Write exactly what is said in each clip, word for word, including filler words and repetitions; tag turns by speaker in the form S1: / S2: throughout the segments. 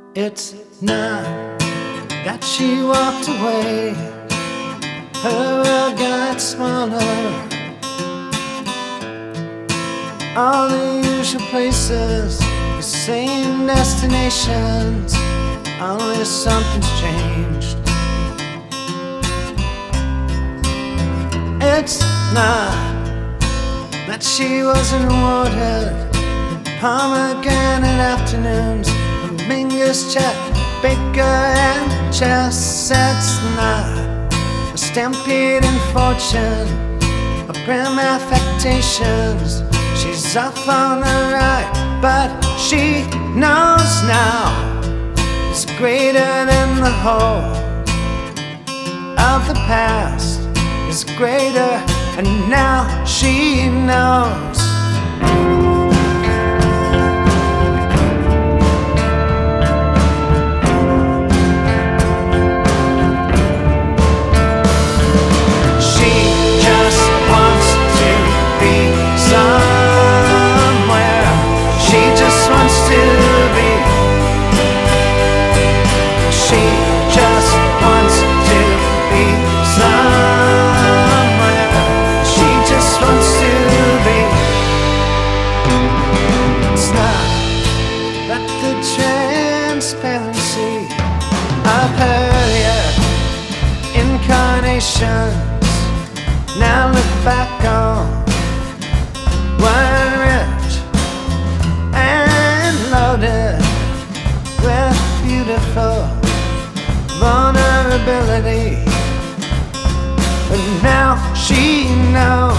S1: It's not that she walked away, her world got smaller. All the usual places, the same destinations, only something's changed. It's not that she wasn't awarded pomegranate afternoons, Mingus, Chet, Baker, and chess. It's not a stampede in fortune or grim affectations. She's off on the right, but she knows now it's greater than the whole of the past is greater, and now she knows. Transparency of her yeah, incarnations now look back on one rich and loaded with beautiful vulnerability, but now she knows.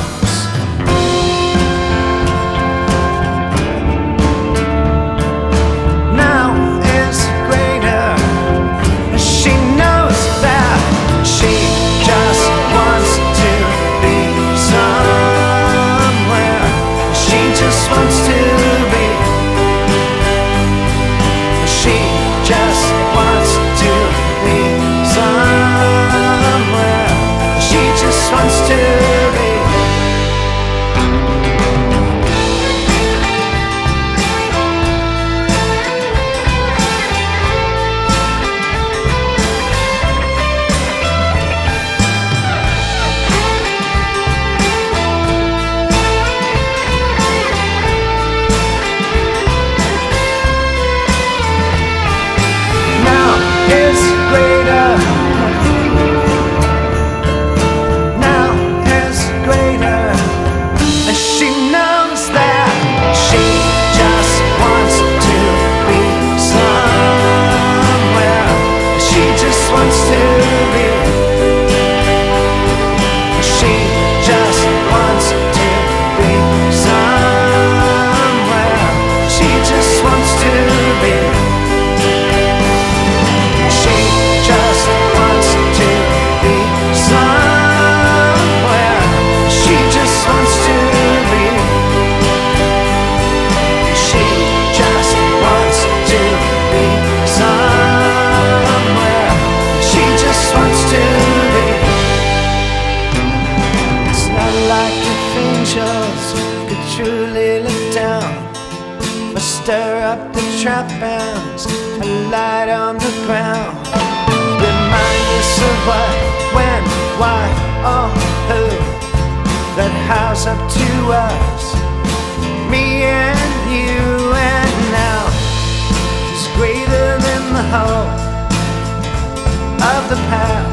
S1: Could truly look down or stir up the trap bands, a light on the ground. Remind us of what, when, why, or who that house up to us, me and you, and now is greater than the whole of the past.